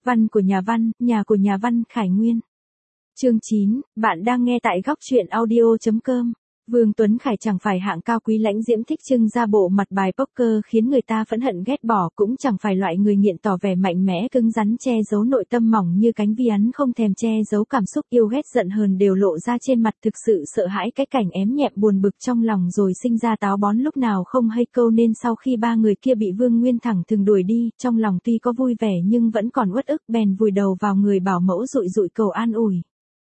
Văn của nhà của nhà văn Khải Nguyên. Chương 9, bạn đang nghe tại góc truyện audio.com. Vương Tuấn Khải chẳng phải hạng cao quý lãnh diễm thích trưng ra bộ mặt bài poker khiến người ta phẫn hận ghét bỏ, cũng chẳng phải loại người nghiện tỏ vẻ mạnh mẽ cứng rắn che giấu nội tâm mỏng như cánh vi ắn không thèm che giấu cảm xúc yêu ghét giận hờn đều lộ ra trên mặt, thực sự sợ hãi cái cảnh ém nhẹm buồn bực trong lòng rồi sinh ra táo bón lúc nào không hay câu, nên sau khi ba người kia bị Vương Nguyên thẳng thừng đuổi đi, trong lòng tuy có vui vẻ nhưng vẫn còn uất ức, bèn vùi đầu vào người bảo mẫu dụi dụi cầu an ủi.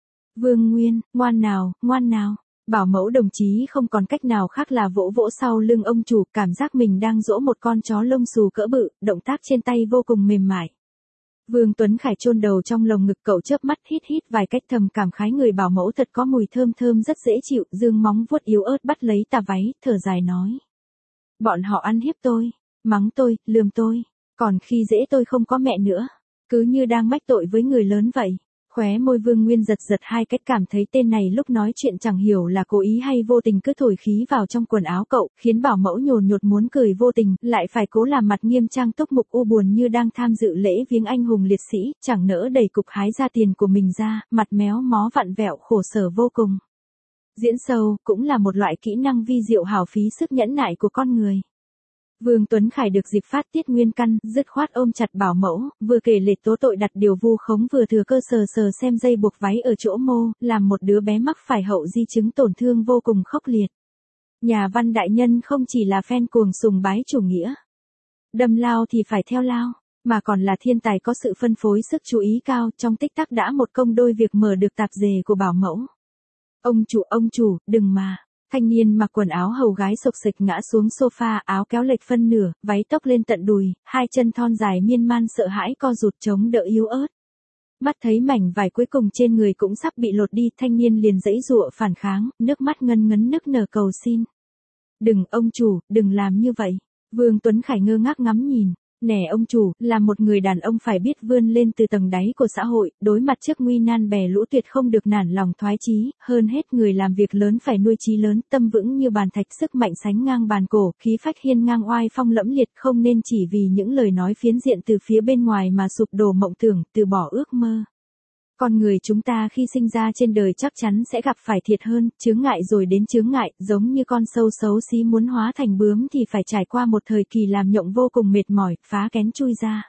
Vương Nguyên, ngoan nào, ngoan nào. Bảo mẫu đồng chí không còn cách nào khác là vỗ vỗ sau lưng ông chủ, cảm giác mình đang dỗ một con chó lông xù cỡ bự, động tác trên tay vô cùng mềm mại. Vương Tuấn Khải chôn đầu trong lồng ngực cậu, chớp mắt hít hít vài cách thầm cảm khái người bảo mẫu thật có mùi thơm thơm rất dễ chịu, dương móng vuốt yếu ớt bắt lấy tà váy, thở dài nói. Bọn họ ăn hiếp tôi, mắng tôi, lườm tôi, còn khi dễ tôi không có mẹ nữa, cứ như đang mách tội với người lớn vậy. Khóe môi Vương Nguyên giật giật hai cách, cảm thấy tên này lúc nói chuyện chẳng hiểu là cố ý hay vô tình cứ thổi khí vào trong quần áo cậu, khiến bảo mẫu nhồn nhột muốn cười vô tình, lại phải cố làm mặt nghiêm trang túc mục u buồn như đang tham dự lễ viếng anh hùng liệt sĩ, chẳng nỡ đẩy cục hái ra tiền của mình ra, mặt méo mó vặn vẹo khổ sở vô cùng. Diễn sâu cũng là một loại kỹ năng vi diệu hào phí sức nhẫn nại của con người. Vương Tuấn Khải được dịp phát tiết nguyên căn, dứt khoát ôm chặt bảo mẫu, vừa kể lể tố tội đặt điều vu khống, vừa thừa cơ sờ sờ xem dây buộc váy ở chỗ mô, làm một đứa bé mắc phải hậu di chứng tổn thương vô cùng khốc liệt. Nhà văn đại nhân không chỉ là fan cuồng sùng bái chủ nghĩa, đâm lao thì phải theo lao, mà còn là thiên tài có sự phân phối sức chú ý cao, trong tích tắc đã một công đôi việc mở được tạp dề của bảo mẫu. Ông chủ, đừng mà. Thanh niên mặc quần áo hầu gái xộc xệch ngã xuống sofa, áo kéo lệch phân nửa, váy tóc lên tận đùi, hai chân thon dài miên man sợ hãi co rụt chống đỡ yếu ớt. Mắt thấy mảnh vải cuối cùng trên người cũng sắp bị lột đi, thanh niên liền giãy giụa phản kháng, nước mắt ngân ngấn nức nở cầu xin. Đừng, ông chủ, đừng làm như vậy. Vương Tuấn Khải ngơ ngác ngắm nhìn. Nè ông chủ, là một người đàn ông phải biết vươn lên từ tầng đáy của xã hội, đối mặt trước nguy nan bè lũ tuyệt không được nản lòng thoái chí, hơn hết người làm việc lớn phải nuôi chí lớn, tâm vững như bàn thạch, sức mạnh sánh ngang bàn cổ, khí phách hiên ngang oai phong lẫm liệt, không nên chỉ vì những lời nói phiến diện từ phía bên ngoài mà sụp đổ mộng tưởng, từ bỏ ước mơ. Con người chúng ta khi sinh ra trên đời chắc chắn sẽ gặp phải thiệt hơn, chướng ngại rồi đến chướng ngại, giống như con sâu xấu xí muốn hóa thành bướm thì phải trải qua một thời kỳ làm nhộng vô cùng mệt mỏi, phá kén chui ra.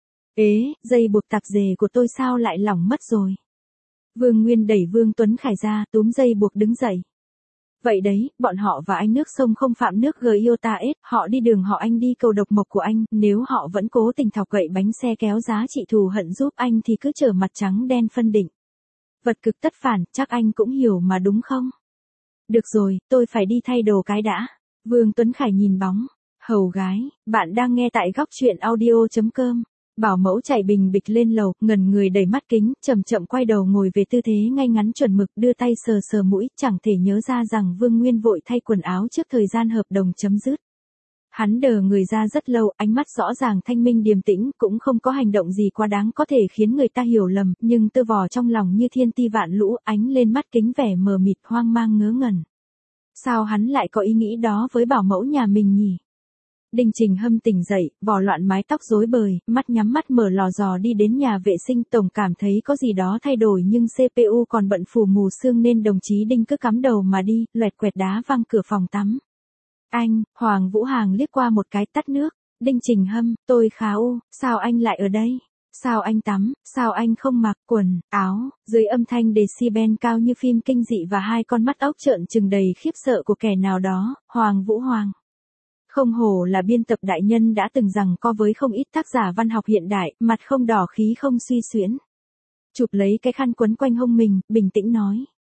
Ế, dây buộc tạp dề của tôi sao lại lỏng mất rồi? Vương Nguyên đẩy Vương Tuấn Khải ra, túm dây buộc đứng dậy. Vậy đấy, bọn họ và anh nước sông không phạm nước Giota S, họ đi đường họ anh đi cầu độc mộc của anh, nếu họ vẫn cố tình thọc gậy bánh xe kéo giá trị thù hận giúp anh thì cứ trở mặt trắng đen phân định. Vật cực tất phản, chắc anh cũng hiểu mà đúng không? Được rồi, tôi phải đi thay đồ cái đã. Vương Tuấn Khải nhìn bóng. Hầu gái, bạn đang nghe tại góc truyện audio.com. Bảo mẫu chạy bình bịch lên lầu, ngẩn người đẩy mắt kính, chậm chậm quay đầu ngồi về tư thế ngay ngắn chuẩn mực, đưa tay sờ sờ mũi, chẳng thể nhớ ra rằng Vương Nguyên vội thay quần áo trước thời gian hợp đồng chấm dứt. Hắn đờ người ra rất lâu, ánh mắt rõ ràng thanh minh điềm tĩnh, cũng không có hành động gì quá đáng có thể khiến người ta hiểu lầm, nhưng tơ vò trong lòng như thiên ti vạn lũ, ánh lên mắt kính vẻ mờ mịt hoang mang ngớ ngẩn. Sao hắn lại có ý nghĩ đó với bảo mẫu nhà mình nhỉ? Đinh Trình Hâm tỉnh dậy, vò loạn mái tóc rối bời, mắt nhắm mắt mở lò dò đi đến nhà vệ sinh, tổng cảm thấy có gì đó thay đổi nhưng CPU còn bận phủ mù sương nên đồng chí Đinh cứ cắm đầu mà đi, loẹt quẹt đá văng cửa phòng tắm. Anh, Hoàng Vũ Hàng liếc qua một cái tắt nước. Đinh Trình Hâm, tôi khá sao anh lại ở đây? Sao anh tắm, sao anh không mặc quần, áo? Dưới âm thanh decibel cao như phim kinh dị và hai con mắt ốc trợn trừng đầy khiếp sợ của kẻ nào đó, Hoàng Vũ Hoàng. Không hổ là biên tập đại nhân đã từng rằng co với không ít tác giả văn học hiện đại, mặt không đỏ khí không suy xuyễn. Chụp lấy cái khăn quấn quanh hông mình, bình tĩnh nói.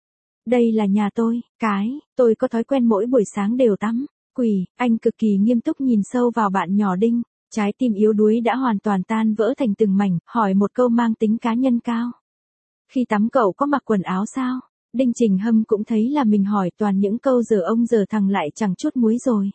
Đây là nhà tôi, tôi có thói quen mỗi buổi sáng đều tắm. Quỷ, anh cực kỳ nghiêm túc nhìn sâu vào bạn nhỏ Đinh, trái tim yếu đuối đã hoàn toàn tan vỡ thành từng mảnh, hỏi một câu mang tính cá nhân cao. Khi tắm cậu có mặc quần áo sao? Đinh Trình Hâm cũng thấy là mình hỏi toàn những câu giờ ông giờ thằng lại chẳng chút muối rồi.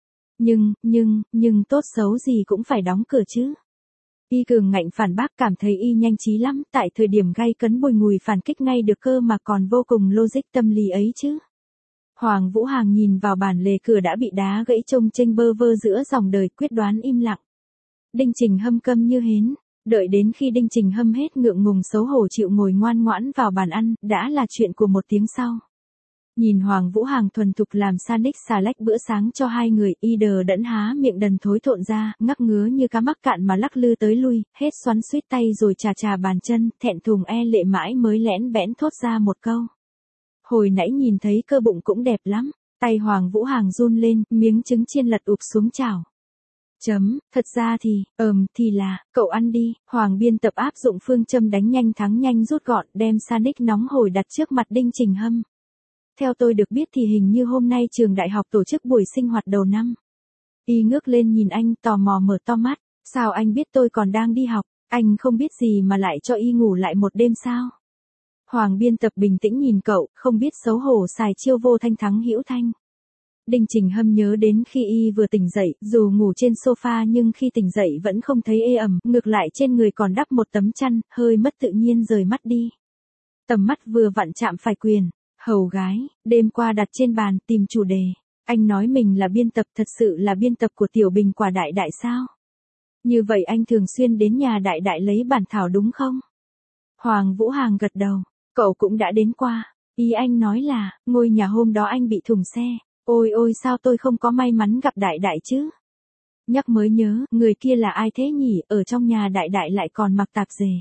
Nhưng tốt xấu gì cũng phải đóng cửa chứ. Y cường ngạnh phản bác, cảm thấy y nhanh trí lắm, tại thời điểm gay cấn bùi ngùi phản kích ngay được cơ mà còn vô cùng logic tâm lý ấy chứ. Hoàng Vũ Hàng nhìn vào bản lề cửa đã bị đá gãy trông chênh bơ vơ giữa dòng đời, quyết đoán im lặng. Đinh Trình Hâm câm như hến. Đợi đến khi Đinh Trình Hâm hết ngượng ngùng xấu hổ chịu ngồi ngoan ngoãn vào bàn ăn, đã là chuyện của một tiếng sau. Nhìn Hoàng Vũ Hằng thuần thục làm sandwich xà lách bữa sáng cho hai người, y đờ đẫn há miệng đần thối thộn ra, ngắc ngứa như cá mắc cạn mà lắc lư tới lui, hết xoắn suýt tay rồi chà chà bàn chân, thẹn thùng lệ mãi mới lẽn bẽn thốt ra một câu. Hồi nãy nhìn thấy cơ bụng cũng đẹp lắm, tay Hoàng Vũ Hằng run lên, miếng trứng chiên lật ụp xuống chảo. Thật ra thì là, cậu ăn đi, Hoàng biên tập áp dụng phương châm đánh nhanh thắng nhanh rút gọn, đem sandwich nóng hổi đặt trước mặt Đinh Trình Hâm. Theo tôi được biết thì hình như hôm nay trường đại học tổ chức buổi sinh hoạt đầu năm. Y ngước lên nhìn anh tò mò mở to mắt, sao anh biết tôi còn đang đi học, anh không biết gì mà lại cho y ngủ lại một đêm sao? Hoàng biên tập bình tĩnh nhìn cậu, không biết xấu hổ xài chiêu vô thanh thắng hữu thanh. Đinh Trình Hâm nhớ đến khi y vừa tỉnh dậy, dù ngủ trên sofa nhưng khi tỉnh dậy vẫn không thấy ê ẩm, ngược lại trên người còn đắp một tấm chăn, hơi mất tự nhiên rời mắt đi. Tầm mắt vừa vặn chạm phải quyền, hầu gái, đêm qua đặt trên bàn, tìm chủ đề. Anh nói mình là biên tập, thật sự là biên tập của Tiểu Bình Quả Đại Đại sao? Như vậy anh thường xuyên đến nhà Đại Đại lấy bản thảo đúng không? Hoàng Vũ Hằng gật đầu, cậu cũng đã đến qua. Ý anh nói là, ngôi nhà hôm đó anh bị thủng xe. Ôi ôi sao tôi không có may mắn gặp Đại Đại chứ? Nhắc mới nhớ, người kia là ai thế nhỉ, ở trong nhà Đại Đại lại còn mặc tạp dề.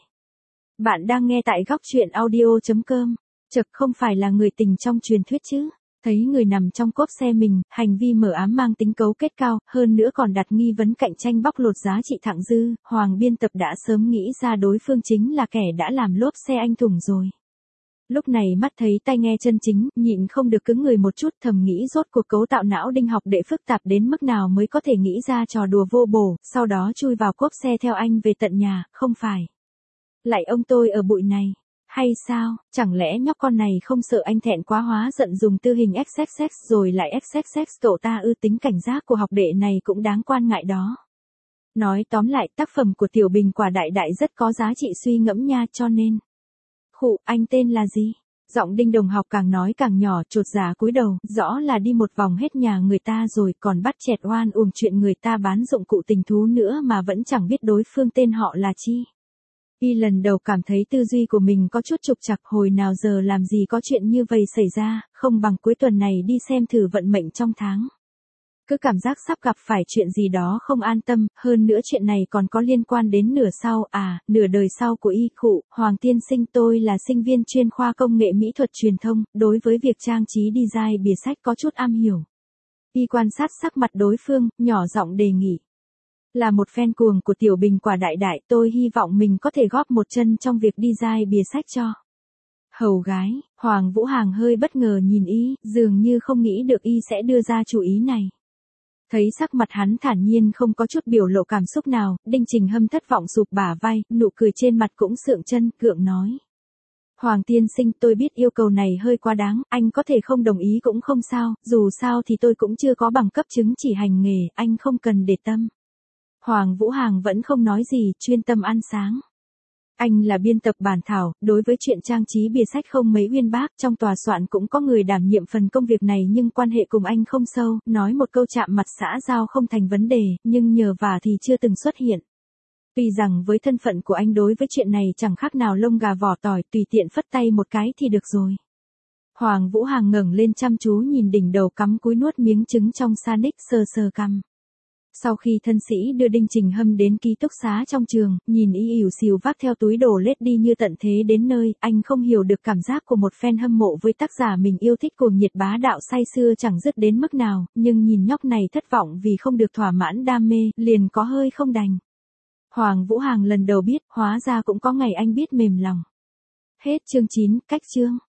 Bạn đang nghe tại góc truyện audio.com. Chật không phải là người tình trong truyền thuyết chứ. Thấy người nằm trong cốp xe mình, hành vi mờ ám mang tính cấu kết cao, hơn nữa còn đặt nghi vấn cạnh tranh bóc lột giá trị thặng dư, Hoàng biên tập đã sớm nghĩ ra đối phương chính là kẻ đã làm lốp xe anh thủng rồi. Lúc này mắt thấy tai nghe chân chính, nhịn không được cứng người một chút, thầm nghĩ rốt cuộc cấu tạo não Đinh học đệ phức tạp đến mức nào mới có thể nghĩ ra trò đùa vô bổ, sau đó chui vào cốp xe theo anh về tận nhà, không phải. Lại ông tôi ở bụi này. Hay sao, chẳng lẽ nhóc con này không sợ anh thẹn quá hóa giận dùng tư hình XXX rồi lại XXX cậu ta tính cảnh giác của học đệ này cũng đáng quan ngại đó. Nói tóm lại tác phẩm của Tiểu Bình Quả Đại Đại rất có giá trị suy ngẫm nha cho nên. Khụ, anh tên là gì? Giọng Đinh đồng học càng nói càng nhỏ chột dạ cúi đầu, rõ là đi một vòng hết nhà người ta rồi còn bắt chẹt oan uổng chuyện người ta bán dụng cụ tình thú nữa mà vẫn chẳng biết đối phương tên họ là chi. Y lần đầu cảm thấy tư duy của mình có chút trục trặc, hồi nào giờ làm gì có chuyện như vậy xảy ra, không bằng cuối tuần này đi xem thử vận mệnh trong tháng. Cứ cảm giác sắp gặp phải chuyện gì đó không an tâm, hơn nữa chuyện này còn có liên quan đến nửa đời sau của y. Khụ, Hoàng tiên sinh, tôi là sinh viên chuyên khoa công nghệ mỹ thuật truyền thông, đối với việc trang trí design bìa sách có chút am hiểu. Y quan sát sắc mặt đối phương, nhỏ giọng đề nghị. Là một fan cuồng của Tiểu Bình Quả Đại Đại, tôi hy vọng mình có thể góp một chân trong việc design bìa sách cho. Hầu gái, Hoàng Vũ Hằng hơi bất ngờ nhìn y, dường như không nghĩ được y sẽ đưa ra chủ ý này. Thấy sắc mặt hắn thản nhiên không có chút biểu lộ cảm xúc nào, Đinh Trình Hâm thất vọng sụp bả vai, nụ cười trên mặt cũng sượng chân, gượng nói. Hoàng tiên sinh, tôi biết yêu cầu này hơi quá đáng, anh có thể không đồng ý cũng không sao, dù sao thì tôi cũng chưa có bằng cấp chứng chỉ hành nghề, anh không cần để tâm. Hoàng Vũ Hằng vẫn không nói gì, chuyên tâm ăn sáng. Anh là biên tập bản thảo, đối với chuyện trang trí bìa sách không mấy uyên bác, trong tòa soạn cũng có người đảm nhiệm phần công việc này nhưng quan hệ cùng anh không sâu, nói một câu chạm mặt xã giao không thành vấn đề, nhưng nhờ vả thì chưa từng xuất hiện. Tuy rằng với thân phận của anh đối với chuyện này chẳng khác nào lông gà vỏ tỏi, tùy tiện phất tay một cái thì được rồi. Hoàng Vũ Hằng ngẩng lên chăm chú nhìn đỉnh đầu cắm cúi nuốt miếng trứng trong sandwich, sờ sờ cằm. Sau khi thân sĩ đưa Đinh Trình Hâm đến ký túc xá trong trường, nhìn y ỉu xìu vác theo túi đồ lết đi như tận thế đến nơi, anh không hiểu được cảm giác của một fan hâm mộ với tác giả mình yêu thích cuồng nhiệt bá đạo say sưa chẳng dứt đến mức nào, nhưng nhìn nhóc này thất vọng vì không được thỏa mãn đam mê, liền có hơi không đành. Hoàng Vũ Hằng lần đầu biết, hóa ra cũng có ngày anh biết mềm lòng. Hết chương 9, cách chương.